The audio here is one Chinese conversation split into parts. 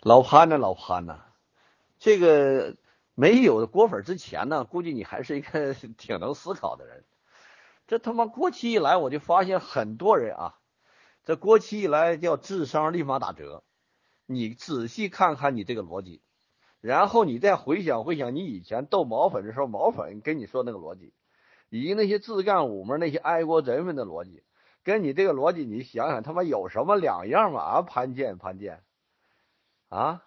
老潘呢，老潘呢，这个没有郭粉之前呢，估计你还是一个挺能思考的人。这他妈国企一来，我就发现很多人啊，这国企一来叫智商立马打折。你仔细看看你这个逻辑，然后你再回想回想你以前斗毛粉的时候，毛粉跟你说那个逻辑，以及那些自干五们那些爱国人们的逻辑，跟你这个逻辑，你想想他妈有什么两样吗？啊，潘建啊！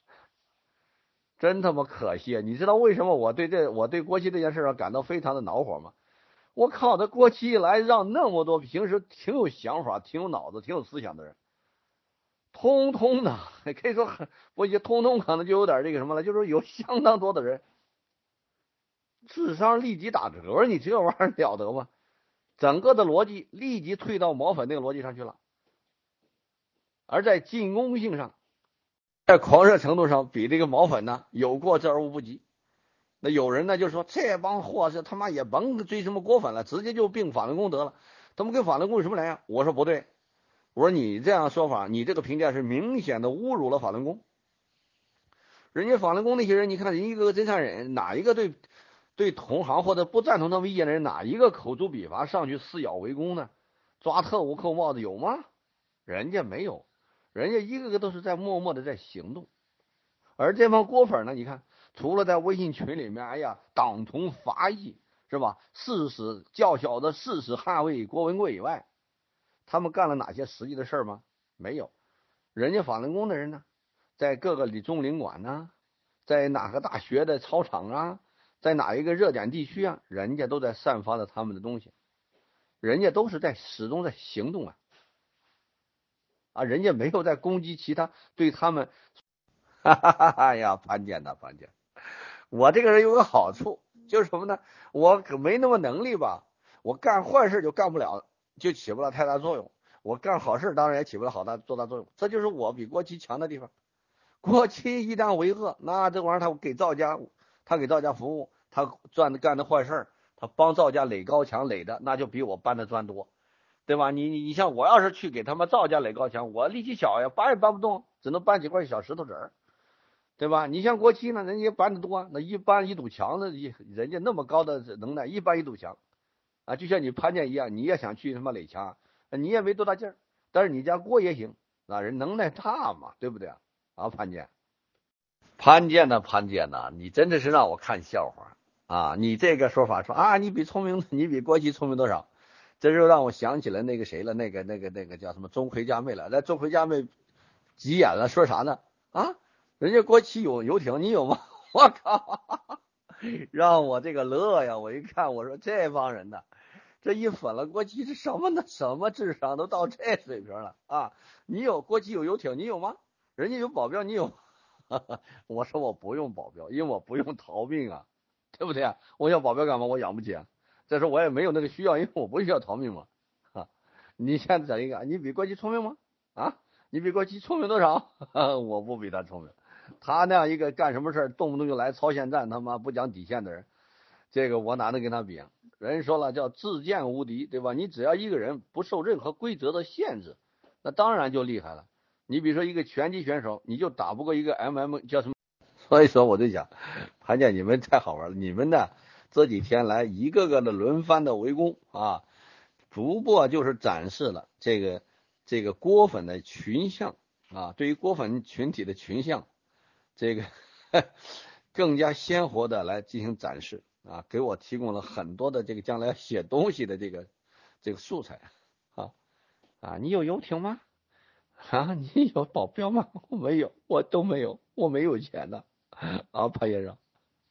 真他妈可惜！你知道为什么我对国企这件事感到非常的恼火吗？我靠，这国企一来，让那么多平时挺有想法、挺有脑子、挺有思想的人，通通的，可以说我也通通可能就有点这个什么了，就是有相当多的人智商立即打折，你这玩意儿了得吗？整个的逻辑立即退到毛粉那个逻辑上去了，而在进攻性上，在狂热程度上，比这个毛粉呢有过之而无不及。那有人呢就说这帮货是他妈也甭追什么锅粉了，直接就并法轮功得了，他们跟法轮功有什么两样？我说不对，我说你这样说法，你这个评价是明显的侮辱了法轮功。人家法轮功那些人，你看人一个个真善忍，哪一个对同行或者不赞同他们意见的人，哪一个口诛笔伐上去撕咬围攻呢？抓特务扣帽子有吗？人家没有，人家一个个都是在默默的在行动。而这帮锅粉呢，你看，除了在微信群里面，哎呀，党同伐异是吧？叫嚣的誓死捍卫郭文贵以外，他们干了哪些实际的事儿吗？没有。人家法轮功的人呢，在各个中领馆呢，在哪个大学的操场啊，在哪一个热点地区啊，人家都在散发着他们的东西，人家都是始终在行动啊，人家没有在攻击其他对他们，哈哈哈哈呀，潘姐呐，潘姐。我这个人有个好处，就是什么呢？我可没那么能力吧，我干坏事就干不了，就起不了太大作用。我干好事当然也起不了多大作用，这就是我比国企强的地方。国企一旦为恶，那这玩意儿他给造价服务，他干的坏事，他帮造价垒高墙垒的，那就比我搬的砖多，对吧？你像我要是去给他们造价垒高墙，我力气小呀，搬也搬不动，只能搬几块小石头子儿。对吧？你像国企呢，人家搬的多，那一搬一堵墙的，人家那么高的能耐，一搬一堵墙啊，就像你潘建一样，你也想去他妈垒墙，你也没多大劲儿，但是你家郭也行，那人能耐大嘛，对不对啊？潘建，潘建呐，你真的是让我看笑话啊！你这个说法说啊，你比郭麒聪明多少？这就让我想起了那个谁了，那个叫什么钟馗家妹了。那钟馗家妹急眼了，说啥呢？啊，人家国企有游艇，你有吗？我靠，让我这个乐呀！我一看，我说这帮人呢，这一粉了国企是什么呢？什么智商都到这水平了啊！你有国企有游艇，你有吗？人家有保镖，你有？我说我不用保镖，因为我不用逃命啊，对不对？我要保镖干嘛？我养不起啊。再说我也没有那个需要，因为我不需要逃命嘛。啊，你现在整一个，你比国际聪明吗？啊，你比国际聪明多少？我不比他聪明。他那样一个干什么事动不动就来超限战，他妈不讲底线的人，这个我哪能跟他比啊？人说了叫自荐无敌，对吧？你只要一个人不受任何规则的限制，那当然就厉害了。你比如说一个拳击选手，你就打不过一个 叫什么？所以说我就讲，潘姐你们太好玩了，你们呢这几天来一个个的轮番的围攻啊，逐步就是展示了这个郭粉的群像啊，对于郭粉群体的群像，这个更加鲜活的来进行展示啊，给我提供了很多的这个将来写东西的这个素材啊啊，你有游艇吗？啊，你有保镖吗？我没有，我都没有，我没有钱的啊，潘先生。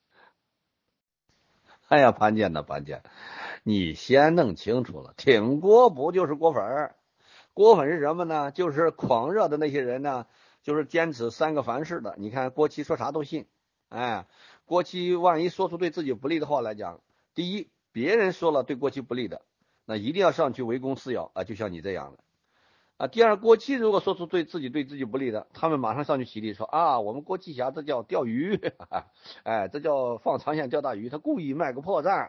哎呀，潘姐呢，潘姐，你先弄清楚了，挺锅不就是锅粉儿？锅粉是什么呢？就是狂热的那些人呢，就是坚持三个凡是的。你看郭麒说啥都信，哎，郭麒万一说出对自己不利的话来讲，第一，别人说了对郭麒不利的，那一定要上去围攻撕咬啊，就像你这样的啊。第二，郭麒如果说出对自己不利的，他们马上上去起立说啊，我们郭麒侠这叫钓鱼，哎，这叫放长线钓大鱼，他故意卖个破绽，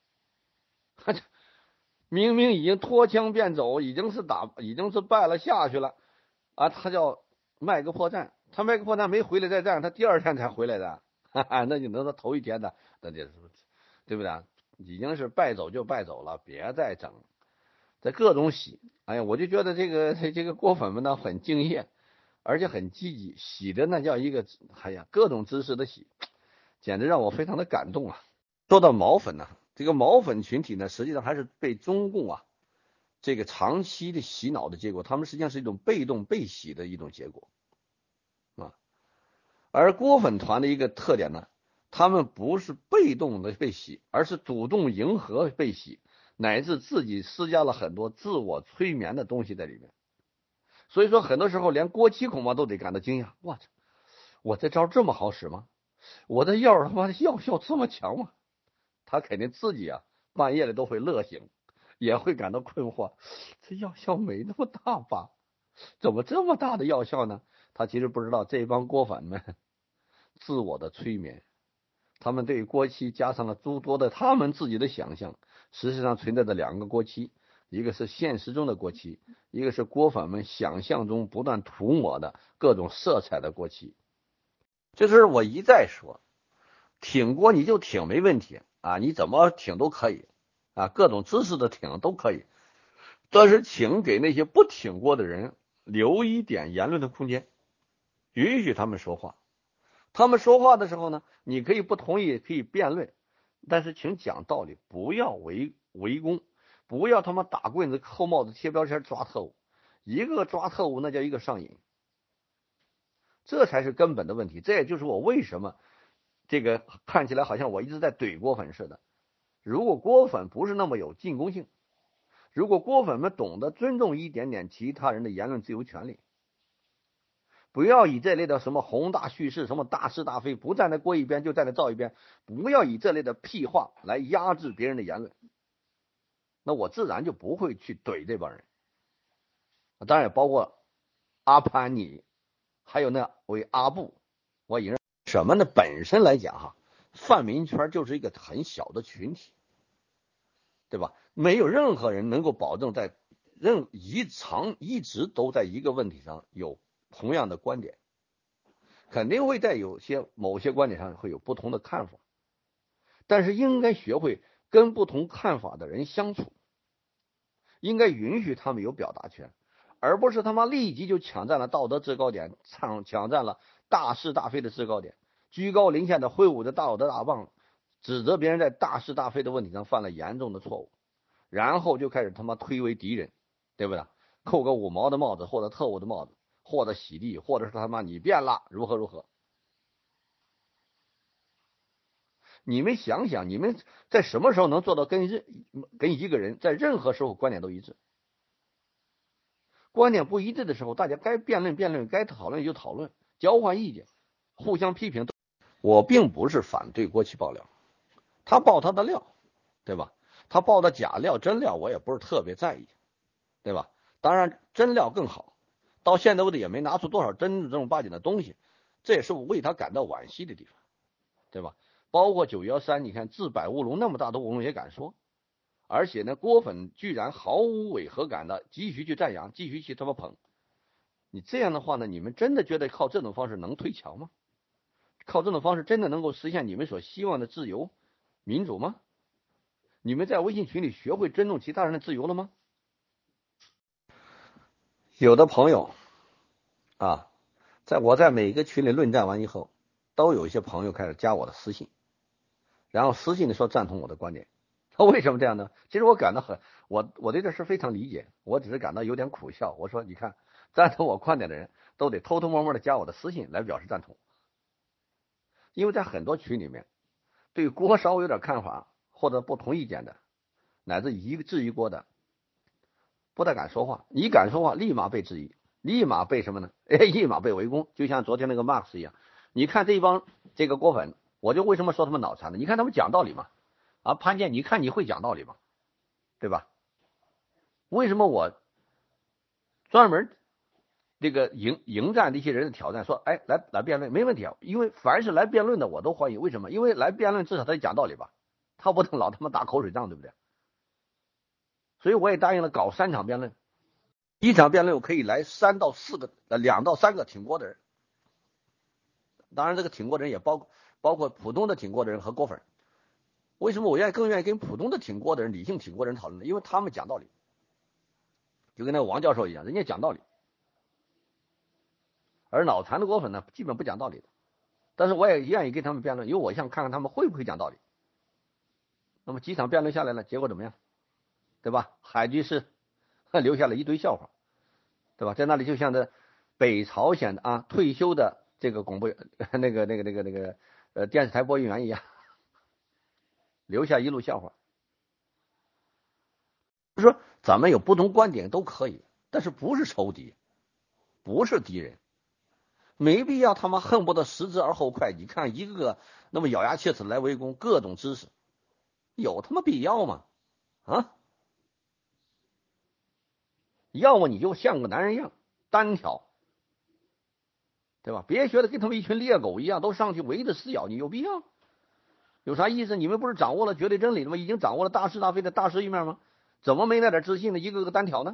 明明已经脱枪便走，已经是败了下去了啊，他叫卖个破绽， 他麦克波他没回来再战，他第二天才回来的，哈哈，那你能说头一天的，那就是对不对？已经是败走就败走了，别再整，这各种洗。哎呀，我就觉得这个锅粉们呢很敬业，而且很积极，洗的那叫一个，哎呀，各种姿势的洗，简直让我非常的感动啊。说到毛粉呢，这个毛粉群体呢，实际上还是被中共啊这个长期的洗脑的结果，他们实际上是一种被动被洗的一种结果啊。而锅粉团的一个特点呢，他们不是被动的被洗，而是主动迎合被洗，乃至自己施加了很多自我催眠的东西在里面。所以说，很多时候连郭七恐怕都得感到惊讶，我操，我这招这么好使吗？我的药他妈的药效这么强吗？他肯定自己啊半夜里都会乐醒，也会感到困惑，这药效没那么大吧？怎么这么大的药效呢？他其实不知道这帮锅粉们自我的催眠，他们对锅漆加上了诸多的他们自己的想象。事实上存在着两个锅漆，一个是现实中的锅漆，一个是锅粉们想象中不断涂抹的各种色彩的锅漆。就是我一再说，挺锅你就挺没问题啊，你怎么挺都可以啊，各种姿势的挺都可以，但是请给那些不挺锅的人留一点言论的空间，允许他们说话。他们说话的时候呢，你可以不同意，可以辩论，但是请讲道理，不要围攻，不要他妈打棍子、扣帽子、贴标签、抓特务，一个抓特务那叫一个上瘾，这才是根本的问题。这也就是我为什么这个看起来好像我一直在怼锅粉似的。如果锅粉不是那么有进攻性，如果锅粉们懂得尊重一点点其他人的言论自由权利，不要以这类的什么宏大叙事、什么大是大非，不站在锅一边就站在灶一边，不要以这类的屁话来压制别人的言论，那我自然就不会去怼这帮人。当然也包括阿潘你，还有那位阿布，我引认什么呢？本身来讲哈，泛民圈就是一个很小的群体，对吧？没有任何人能够保证在一直都在一个问题上有同样的观点，肯定会在某些观点上会有不同的看法，但是应该学会跟不同看法的人相处，应该允许他们有表达权，而不是他妈立即就抢占了道德制高点，抢占了大是大非的制高点，居高临下的挥舞着道德大棒，指责别人在大是大非的问题上犯了严重的错误，然后就开始他妈推为敌人，对不对？扣个五毛的帽子，或者特务的帽子，或者洗地，或者是他妈你变了，如何如何。你们想想，你们在什么时候能做到跟一个人在任何时候观点都一致？观点不一致的时候，大家该辩论辩论，该讨论就讨论，交换意见，互相批评。我并不是反对郭琦爆料，他爆他的料，对吧？他爆的假料真料，我也不是特别在意，对吧？当然真料更好，到现在为止也没拿出多少真正八经的东西，这也是我为他感到惋惜的地方，对吧？包括913，你看治百乌龙那么大的乌龙也敢说，而且呢，郭粉居然毫无违和感的继续去赞扬，继续去他妈捧。你这样的话呢，你们真的觉得靠这种方式能推墙吗？靠这种方式真的能够实现你们所希望的自由、民主吗？你们在微信群里学会尊重其他人的自由了吗？有的朋友啊，在每个群里论战完以后，都有一些朋友开始加我的私信，然后私信的说赞同我的观点。为什么这样呢？其实我感到我对这事非常理解，我只是感到有点苦笑。我说，你看，赞同我观点的人都得偷偷摸摸的加我的私信来表示赞同，因为在很多群里面，对锅稍微有点看法或者不同意见的，乃至质疑锅的，不太敢说话。你敢说话，立马被质疑，立马被什么呢？立马被围攻。就像昨天那个 Max 一样，你看这一帮这个锅粉，我就为什么说他们脑残呢？你看他们讲道理嘛，啊，潘建，你看你会讲道理吗？对吧？为什么我专门这个迎战这些人的挑战，说，哎，来辩论没问题啊，因为凡是来辩论的我都欢迎。为什么？因为来辩论至少他得讲道理吧，他不能老他妈打口水仗，对不对？所以我也答应了搞3场辩论，一场辩论我可以来2到3个挺锅的人， 当然这个挺过的人也包括普通的挺过的人和郭粉。为什么我更愿意跟普通的挺过的人、理性挺过的人讨论呢？因为他们讲道理，就跟那个王教授一样，人家讲道理。而脑残的郭粉呢，基本不讲道理的。但是我也愿意跟他们辩论，因为我想看看他们会不会讲道理。那么几场辩论下来了，结果怎么样？对吧？海居士留下了一堆笑话，对吧？在那里就像这北朝鲜的退休的这个广播电视台播音员一样，留下一路笑话。就是说咱们有不同观点都可以，但是不是仇敌，不是敌人，没必要他妈恨不得食之而后快。你看一个个那么咬牙切齿来围攻各种知识，有他妈必要吗？啊？要么你就像个男人一样单挑，对吧？别学的跟他们一群猎狗一样，都上去围着死咬，你有必要？有啥意思？你们不是掌握了绝对真理了吗？已经掌握了大是大非的大实一面吗？怎么没那点自信的一个个单挑呢？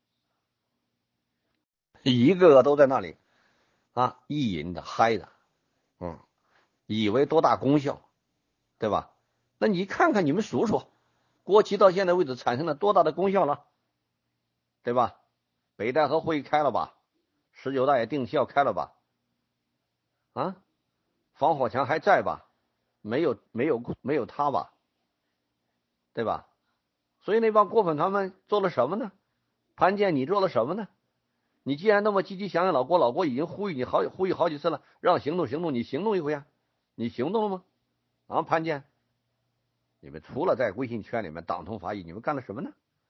一个个都在那里意淫的嗨的，以为多大功效，对吧？那你看看你们数数，国旗到现在为止产生了多大的功效了，对吧？北戴河会议开了吧？19大也定期要开了吧？防火墙还在吧？没有他吧？对吧？所以那帮郭粉团们做了什么呢？潘建你做了什么呢？你既然那么积极响应老郭已经呼吁好几次了，让行动，你行动一回啊？你行动了吗？潘建，你们除了在微信圈里面党同伐异，你们干了什么呢？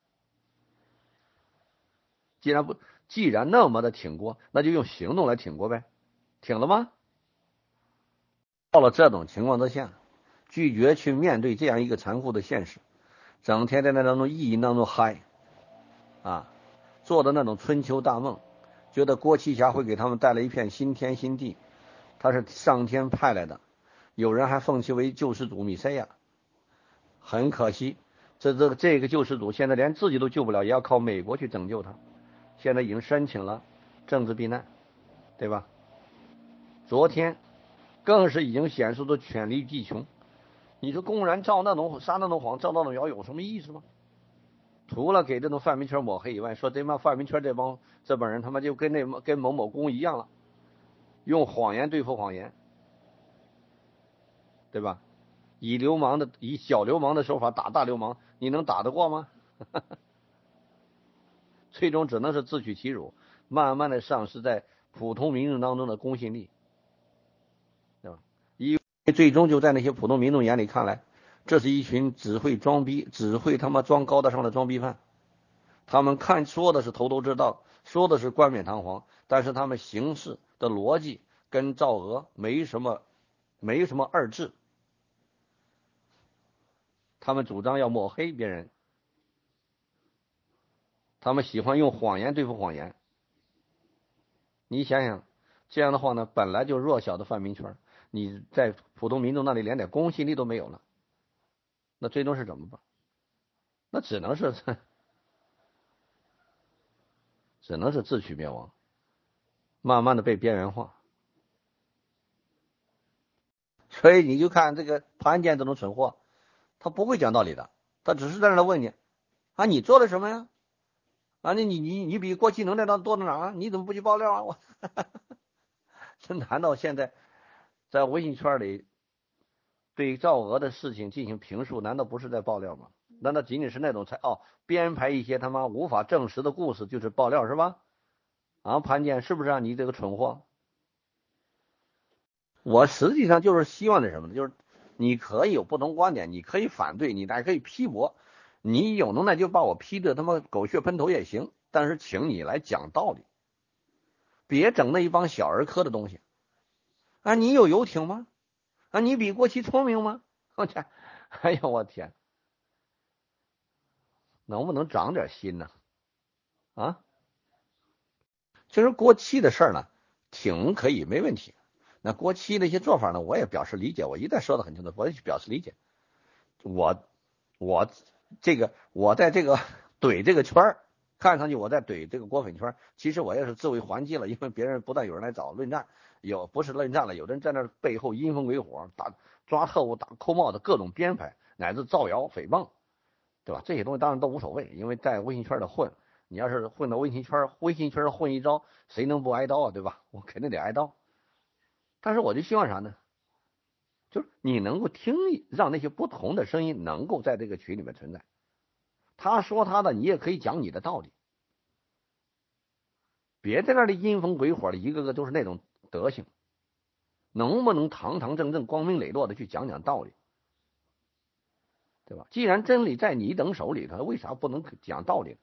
既然那么的挺过，那就用行动来挺过呗，挺了吗？到了这种情况之下，拒绝去面对这样一个残酷的现实，整天在那当中意淫当中嗨做的那种春秋大梦，觉得郭启霞会给他们带来一片新天新地，他是上天派来的，有人还奉其为救世主弥赛亚。很可惜，这个救世主现在连自己都救不了，也要靠美国去拯救他。现在已经申请了政治避难，对吧？昨天更是已经显示出权力技穷。你说公然撒那种谎，造那种谣有什么意思吗？除了给这种范明圈抹黑以外，说这帮范明圈这帮人他妈就跟某某公一样了，用谎言对付谎言，对吧？以小流氓的手法打大流氓，你能打得过吗？最终只能是自取其辱，慢慢的丧失在普通民众当中的公信力，对吧？因为最终就在那些普通民众眼里看来，这是一群只会他妈装高大上的装逼犯。他们说的是头头是道，说的是冠冕堂皇，但是他们行事的逻辑跟赵娥没什么二致。他们主张要抹黑别人，他们喜欢用谎言对付谎言。你想想，这样的话呢，本来就弱小的泛民圈，你在普通民众那里连点公信力都没有了，那最终是怎么办？那只能是自取灭亡，慢慢的被边缘化。所以你就看这个潘建这种蠢货，他不会讲道理的，他只是在那问你你做了什么呀？你比郭启能那多到哪啊？你怎么不去爆料啊？这难道现在在微信圈里对赵娥的事情进行评述，难道不是在爆料吗？难道仅仅是那种编排一些他妈无法证实的故事就是爆料是吧？潘建是不是你这个蠢货？我实际上就是希望的什么呢？就是你可以有不同观点，你可以反对，你还可以批驳，你有能耐就把我批的他妈狗血喷头也行，但是请你来讲道理，别整那一帮小儿科的东西。你有游艇吗？你比郭琦聪明吗？我天，哎呦我天，能不能长点心呢？其实郭琦的事儿呢，挺可以没问题。那郭琦的一些做法呢，我也表示理解。我一再说的很清楚，我也表示理解。我在这个怼这个圈儿， 看上去我在怼这个郭粉圈，其实我也是自卫还击了，因为别人不但有人来找论战，不是论战了，有的人在那背后阴风鬼火，抓特务、打扣帽子，各种编排，乃至造谣诽谤，对吧？这些东西当然都无所谓，因为在微信圈的混，你要是混到微信圈混一招，谁能不挨刀啊？对吧？我肯定得挨刀。但是我就希望啥呢？就是你能够让那些不同的声音能够在这个群里面存在。他说他的，你也可以讲你的道理，别在那里阴风鬼火的，一个个都是那种德行。能不能堂堂正正、光明磊落的去讲讲道理，对吧？既然真理在你等手里头，为啥不能讲道理？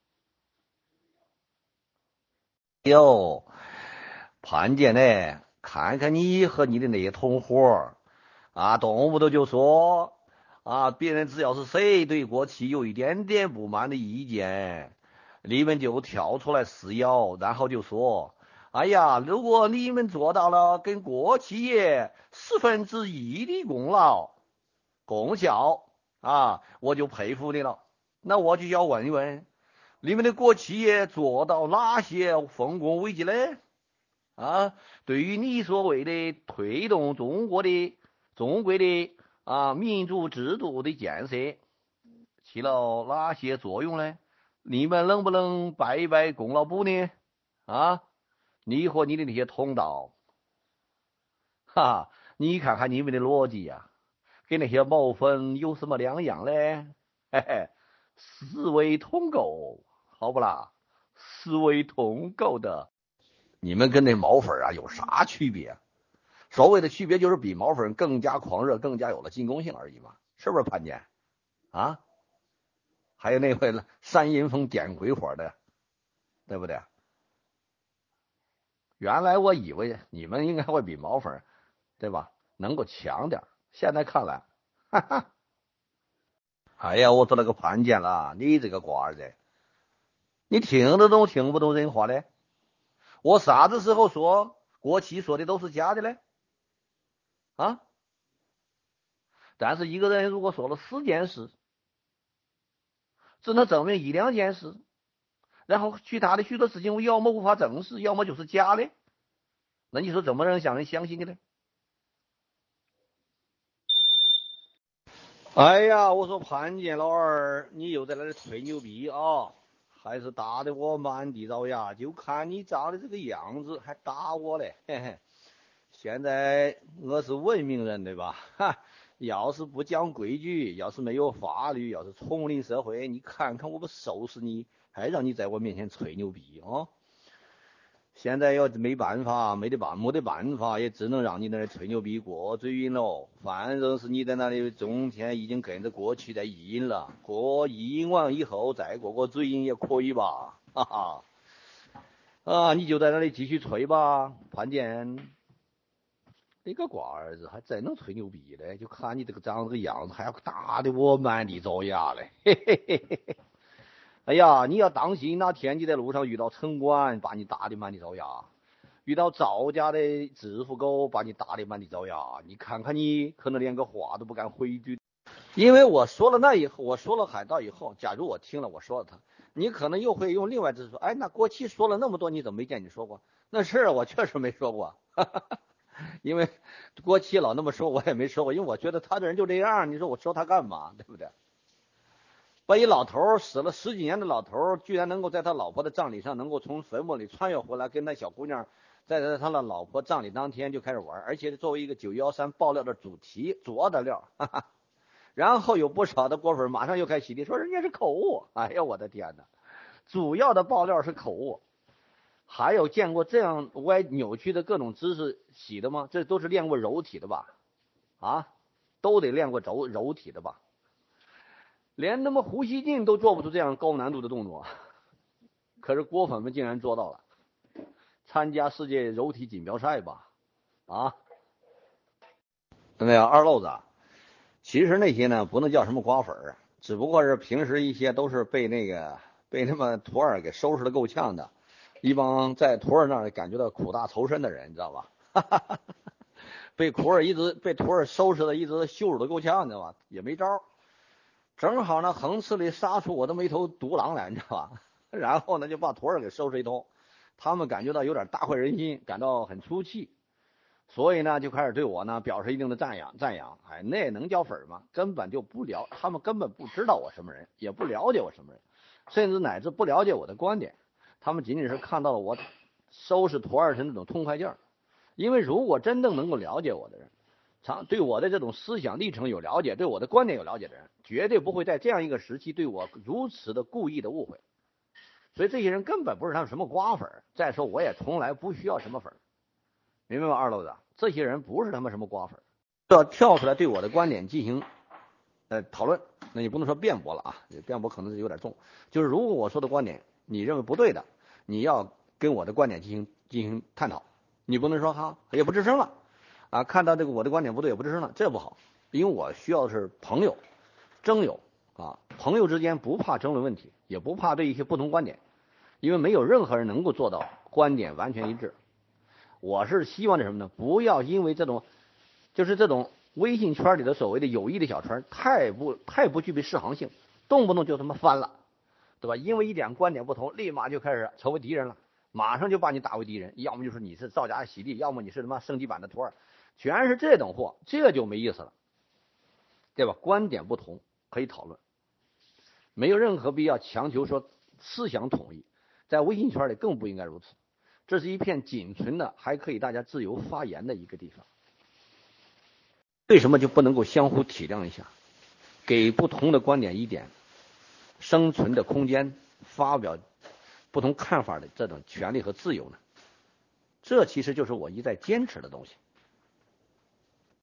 哟，潘姐呢？看看你和你的那些同伙啊，动不动就说啊，别人只要是谁对国企有一点点不满的意见，你们就跳出来撕咬，然后就说，哎呀，如果你们做到了跟国企业1/10的功效啊，我就佩服你了。那我就要问一问，你们的国企业做到哪些丰功伟绩呢？啊，对于你所谓的推动中国的民主制度的建设起了哪些作用呢？你们能不能拜一拜功劳簿呢？啊，你和你的那些同道，哈，你看看你们的逻辑呀，跟那些毛粉有什么两样呢？嘿嘿，思维同构，好不啦？思维同构的。你们跟那毛粉啊有啥区别？所谓的区别就是比毛粉更加狂热，更加有了进攻性而已嘛，是不是潘姐啊？还有那回煽阴风点鬼火的，对不对？原来我以为你们应该会比毛粉，对吧？能够强点，现在看来，哈哈。哎呀，我说那个潘姐了，你这个瓜儿子，你听得懂听不懂人话的？我啥子时候说国企说的都是假的嘞？啊？但是一个人如果说了4件事，只能证明1、2件事，然后其他的许多事情我要么无法证实，要么就是假的，那你说怎么能让人相信的呢？哎呀，我说潘建老二，你又在那里吹牛逼啊，还是打得我满地找牙，就看你长的这个样子还打我嘞，嘿嘿。现在我是文明人对吧？哈，要是不讲规矩，要是没有法律，要是丛林社会，你看看我不收拾你，还让你在我面前吹牛逼啊！现在要没办法，没得办法，也只能让你在那吹牛逼过嘴瘾喽。反正是你在那里中天已经跟着过去在意淫了，过意淫完以后再过个嘴瘾也可以吧？哈哈，啊，你就在那里继续吹吧，潘建。那个瓜儿子还真能吹牛逼嘞，就看你这个长这个样子，还要打得我满地找牙嘞，嘿嘿嘿嘿。哎呀，你要当心，哪天你在路上遇到城管，把你打得满地找牙；遇到赵家的制服狗，把你打得满地找牙。你看看你，可能连个话都不敢回句。因为我说了那以后，我说了海盗以后，假如我听了我说了他，你可能又会用另外字说，哎，那国旗说了那么多，你怎么没见你说过？那是我确实没说过。哈哈哈。因为国旗老那么说，我也没说过，因为我觉得他这人就这样，你说我说他干嘛，对不对？把一老头死了10几年的老头，居然能够在他老婆的葬礼上能够从坟墓里穿越回来，跟那小姑娘在他的老婆葬礼当天就开始玩，而且作为一个913爆料的主要的料，哈哈。然后有不少的果粉马上又开始洗地，说人家是口误。哎呀，我的天哪！主要的爆料是口误。还有见过这样歪扭曲的各种姿势洗的吗？这都是练过柔体的吧？啊，都得练过柔体的吧？连他妈胡锡进都做不出这样高难度的动作，可是郭粉们竟然做到了。参加世界柔体锦标赛吧？啊，那个二漏子，其实那些呢不能叫什么瓜粉儿，只不过是平时一些都是被他们图二给收拾的够呛的。一帮在图二那儿感觉到苦大仇深的人，你知道吧？被图二收拾的一直羞辱的够呛，你知道吧？也没招。正好呢，横刺里杀出我这么一头独狼来，你知道吧？ 然后呢就把坨儿给收拾一通，他们感觉到有点大快人心，感到很出气，所以呢就开始对我呢表示一定的赞扬。哎，那能叫粉吗？根本就不了，他们根本不知道我什么人，也不了解我什么人，甚至乃至不了解我的观点，他们仅仅是看到了我收拾坨儿是那种痛快劲儿。因为如果真正能够了解我的人，对我的这种思想历程有了解，对我的观点有了解的人，绝对不会在这样一个时期对我如此的故意的误会。所以这些人根本不是他们什么瓜粉，再说我也从来不需要什么粉，明白吗？二楼子，这些人不是他们什么瓜粉，要跳出来对我的观点进行讨论，那你不能说辩驳了啊，辩驳可能是有点重，就是如果我说的观点你认为不对的，你要跟我的观点进行探讨，你不能说哈也不吱声了啊，看到这个我的观点不对也不吱声了，这不好，因为我需要的是朋友征友啊，朋友之间不怕争论问题，也不怕对一些不同观点，因为没有任何人能够做到观点完全一致。我是希望的什么呢？不要因为这种微信圈里的所谓的友谊的小圈太不具备适航性，动不动就他妈翻了，对吧？因为一点观点不同，立马就开始成为敌人了，马上就把你打为敌人，要么就是你是造假洗地，要么你是他妈升级版的托儿，全是这种货，这就没意思了，对吧？观点不同可以讨论，没有任何必要强求说思想统一，在微信圈里更不应该如此。这是一片仅存的还可以大家自由发言的一个地方。为什么就不能够相互体谅一下，给不同的观点一点生存的空间，发表不同看法的这种权利和自由呢？这其实就是我一再坚持的东西。